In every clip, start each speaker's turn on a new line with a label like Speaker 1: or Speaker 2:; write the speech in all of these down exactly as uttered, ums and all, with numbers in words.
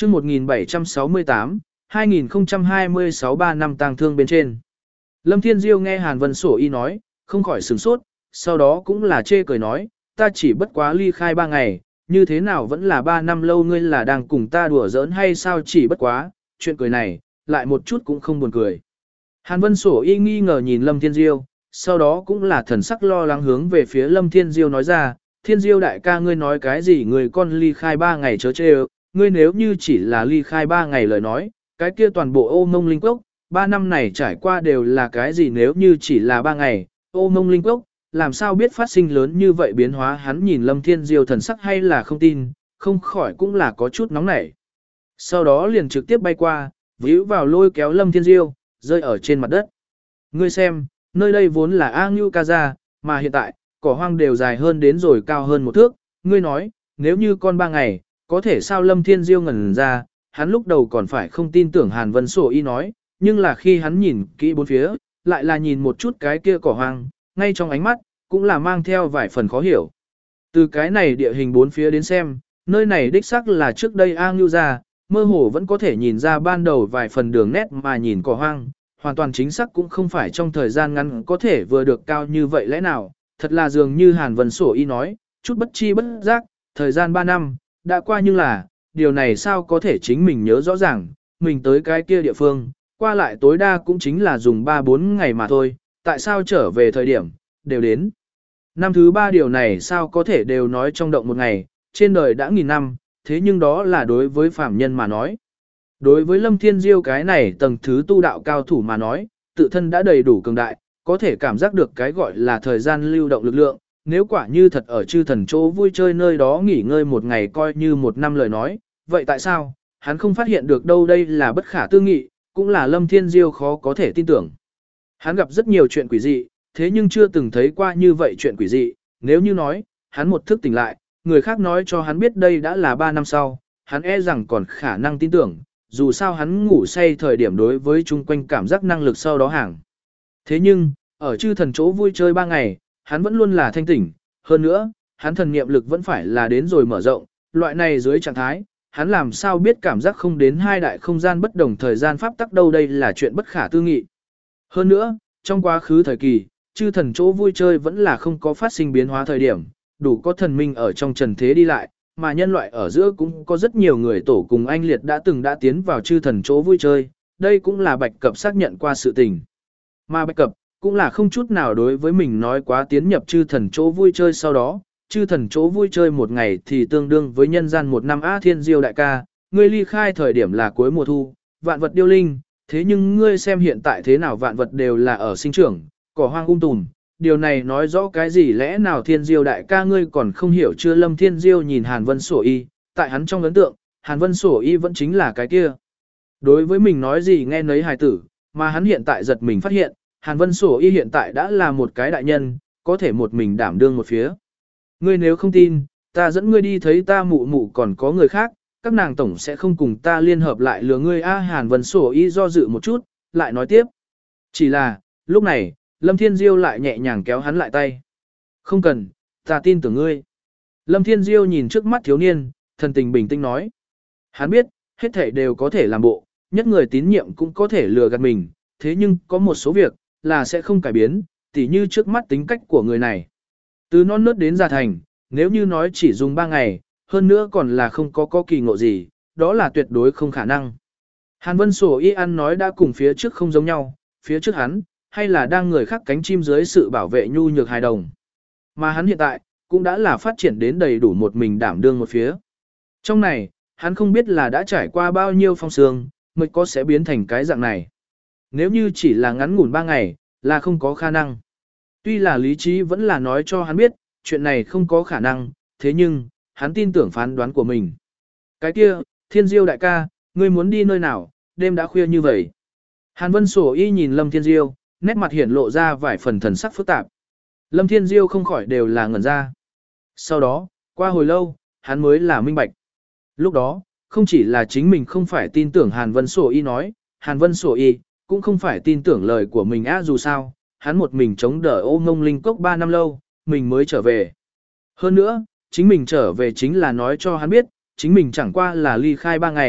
Speaker 1: chương một nghìn bảy trăm sáu mươi tám, hai nghìn không trăm hai mươi sáu ba năm tang thương bên trên. Lâm Thiên Diêu nghe Hàn Vân Sổ Y nói, không khỏi sửng sốt, sau đó cũng là chê cười nói, ta chỉ bất quá ly khai ba ngày, như thế nào vẫn là ba năm lâu, ngươi là đang cùng ta đùa giỡn hay sao? Chỉ bất quá, chuyện cười này, lại một chút cũng không buồn cười. Hàn Vân Sổ Y nghi ngờ nhìn Lâm Thiên Diêu, sau đó cũng là thần sắc lo lắng hướng về phía Lâm Thiên Diêu nói ra, Thiên Diêu đại ca, ngươi nói cái gì? Người con ly khai ba ngày chớ chê ơ, ngươi nếu như chỉ là ly khai ba ngày lời nói, cái kia toàn bộ Ô Mông Linh Cốc, ba năm này trải qua đều là cái gì? Nếu như chỉ là ba ngày, Ô Mông Linh Cốc, làm sao biết phát sinh lớn như vậy biến hóa? Hắn nhìn Lâm Thiên Diêu thần sắc hay là không tin, không khỏi cũng là có chút nóng nảy. Sau đó liền trực tiếp bay qua, víu vào lôi kéo Lâm Thiên Diêu, rơi ở trên mặt đất. Ngươi xem, nơi đây vốn là A Ngưu Ca Gia, mà hiện tại, cỏ hoang đều dài hơn đến rồi cao hơn một thước. Ngươi nói, nếu như con ba ngày, có thể sao? Lâm Thiên Diêu ngẩn ra, hắn lúc đầu còn phải không tin tưởng Hàn Vân Sổ Y nói, nhưng là khi hắn nhìn kỹ bốn phía, lại là nhìn một chút cái kia cỏ hoang, ngay trong ánh mắt, cũng là mang theo vài phần khó hiểu. Từ cái này địa hình bốn phía đến xem, nơi này đích xác là trước đây A Ngưu Gia, mơ hồ vẫn có thể nhìn ra ban đầu vài phần đường nét, mà nhìn cỏ hoang, hoàn toàn chính xác cũng không phải trong thời gian ngắn có thể vừa được cao như vậy. Lẽ nào, thật là dường như Hàn Vân Sổ Y nói, chút bất chi bất giác, thời gian ba năm, đã qua, nhưng là, điều này sao có thể? Chính mình nhớ rõ ràng, mình tới cái kia địa phương, qua lại tối đa cũng chính là dùng ba bốn ngày mà thôi, tại sao trở về thời điểm, đều đến. Năm thứ ba, điều này sao có thể đều nói trong động một ngày, trên đời đã nghìn năm, thế nhưng đó là đối với phạm nhân mà nói. Đối với Lâm Thiên Diêu cái này tầng thứ tu đạo cao thủ mà nói, tự thân đã đầy đủ cường đại, có thể cảm giác được cái gọi là thời gian lưu động lực lượng. Nếu quả như thật ở chư thần chỗ vui chơi nơi đó nghỉ ngơi một ngày coi như một năm lời nói, vậy tại sao, hắn không phát hiện được đâu? Đây là bất khả tư nghị, cũng là Lâm Thiên Diêu khó có thể tin tưởng. Hắn gặp rất nhiều chuyện quỷ dị, thế nhưng chưa từng thấy qua như vậy chuyện quỷ dị. Nếu như nói, hắn một thức tỉnh lại, người khác nói cho hắn biết đây đã là ba năm sau, hắn e rằng còn khả năng tin tưởng, dù sao hắn ngủ say thời điểm đối với chung quanh cảm giác năng lực sau đó hàng. Thế nhưng, ở chư thần chỗ vui chơi ba ngày, hắn vẫn luôn là thanh tỉnh, hơn nữa, hắn thần niệm lực vẫn phải là đến rồi mở rộng, loại này dưới trạng thái, hắn làm sao biết cảm giác không đến hai đại không gian bất đồng thời gian pháp tắc đâu? Đây là chuyện bất khả tư nghị. Hơn nữa, trong quá khứ thời kỳ, chư thần chỗ vui chơi vẫn là không có phát sinh biến hóa thời điểm, đủ có thần minh ở trong trần thế đi lại, mà nhân loại ở giữa cũng có rất nhiều người tổ cùng anh liệt đã từng đã tiến vào chư thần chỗ vui chơi, đây cũng là Bạch Cập xác nhận qua sự tình. Mà Bạch Cập cũng là không chút nào đối với mình nói quá tiến nhập chư thần chỗ vui chơi sau đó, chư thần chỗ vui chơi một ngày thì tương đương với nhân gian một năm. A Thiên Diêu đại ca, ngươi ly khai thời điểm là cuối mùa thu, vạn vật điêu linh, thế nhưng ngươi xem hiện tại thế nào, vạn vật đều là ở sinh trưởng, cỏ hoang um tùm, điều này nói rõ cái gì? Lẽ nào Thiên Diêu đại ca ngươi còn không hiểu chưa? Lâm Thiên Diêu nhìn Hàn Vân Sổ Y, tại hắn trong ấn tượng, Hàn Vân Sổ Y vẫn chính là cái kia. Đối với mình nói gì nghe nấy hài tử, mà hắn hiện tại giật mình phát hiện, Hàn Vân Sổ Y hiện tại đã là một cái đại nhân, có thể một mình đảm đương một phía. Ngươi nếu không tin, ta dẫn ngươi đi thấy ta mụ mụ còn có người khác, các nàng tổng sẽ không cùng ta liên hợp lại lừa ngươi. A Hàn Vân Sổ Y do dự một chút, lại nói tiếp. Chỉ là, lúc này, Lâm Thiên Diêu lại nhẹ nhàng kéo hắn lại tay. Không cần, ta tin tưởng ngươi. Lâm Thiên Diêu nhìn trước mắt thiếu niên, thần tình bình tĩnh nói. Hắn biết, hết thảy đều có thể làm bộ, nhất người tín nhiệm cũng có thể lừa gạt mình, thế nhưng có một số việc, là sẽ không cải biến, tỉ như trước mắt tính cách của người này. Từ non nớt đến già thành, nếu như nói chỉ dùng ba ngày, hơn nữa còn là không có có kỳ ngộ gì, đó là tuyệt đối không khả năng. Hàn Vân Sổ Y ăn nói đã cùng phía trước không giống nhau, phía trước hắn, hay là đang người khác cánh chim dưới sự bảo vệ nhu nhược hài đồng. Mà hắn hiện tại, cũng đã là phát triển đến đầy đủ một mình đảm đương một phía. Trong này, hắn không biết là đã trải qua bao nhiêu phong sương, mới có sẽ biến thành cái dạng này. Nếu như chỉ là ngắn ngủn ba ngày, là không có khả năng. Tuy là lý trí vẫn là nói cho hắn biết, chuyện này không có khả năng, thế nhưng, hắn tin tưởng phán đoán của mình. Cái kia, Thiên Diêu đại ca, ngươi muốn đi nơi nào, đêm đã khuya như vậy. Hàn Vân Sổ Y nhìn Lâm Thiên Diêu, nét mặt hiển lộ ra vài phần thần sắc phức tạp. Lâm Thiên Diêu không khỏi đều là ngẩn ra. Sau đó, qua hồi lâu, hắn mới là minh bạch. Lúc đó, không chỉ là chính mình không phải tin tưởng Hàn Vân Sổ Y nói, Hàn Vân Sổ Y cũng không phải tin tưởng lời của mình. Á dù sao, hắn một mình chống đỡ Ô Mông Linh Cốc ba năm lâu, mình mới trở về. Hơn nữa, chính mình trở về chính là nói cho hắn biết, chính mình chẳng qua là ly khai ba ngày,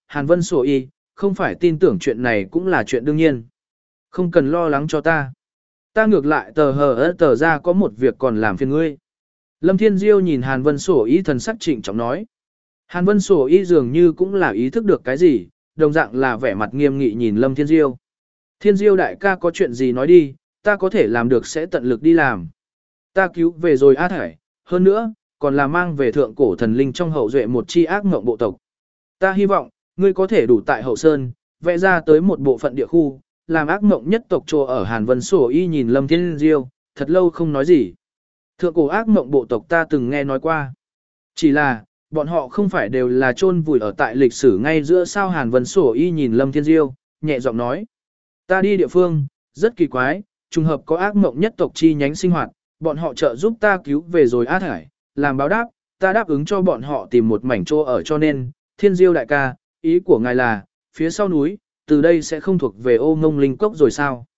Speaker 1: Hàn Vân Sổ Y, không phải tin tưởng chuyện này cũng là chuyện đương nhiên. Không cần lo lắng cho ta. Ta ngược lại tờ hờ ớt tờ ra có một việc còn làm phiền ngươi. Lâm Thiên Diêu nhìn Hàn Vân Sổ Y thần sắc trịnh trọng nói. Hàn Vân Sổ Y dường như cũng là ý thức được cái gì, đồng dạng là vẻ mặt nghiêm nghị nhìn Lâm Thiên Diêu. Thiên Diêu đại ca có chuyện gì nói đi, ta có thể làm được sẽ tận lực đi làm. Ta cứu về rồi á thải, hơn nữa, còn là mang về thượng cổ thần linh trong hậu duệ một chi ác mộng bộ tộc. Ta hy vọng, ngươi có thể đủ tại hậu sơn, vẽ ra tới một bộ phận địa khu, làm ác mộng nhất tộc trô ở Hàn Vân Sổ Y nhìn Lâm Thiên Diêu, thật lâu không nói gì. Thượng cổ ác mộng bộ tộc ta từng nghe nói qua. Chỉ là, bọn họ không phải đều là chôn vùi ở tại lịch sử ngay giữa sao. Hàn Vân Sổ Y nhìn Lâm Thiên Diêu, nhẹ giọng nói. Ta đi địa phương, rất kỳ quái, trùng hợp có ác mộng nhất tộc chi nhánh sinh hoạt, bọn họ trợ giúp ta cứu về rồi á thải, làm báo đáp, ta đáp ứng cho bọn họ tìm một mảnh chỗ ở cho nên, Thiên Diêu đại ca, ý của ngài là, phía sau núi, từ đây sẽ không thuộc về ô ngông linh cốc rồi sao?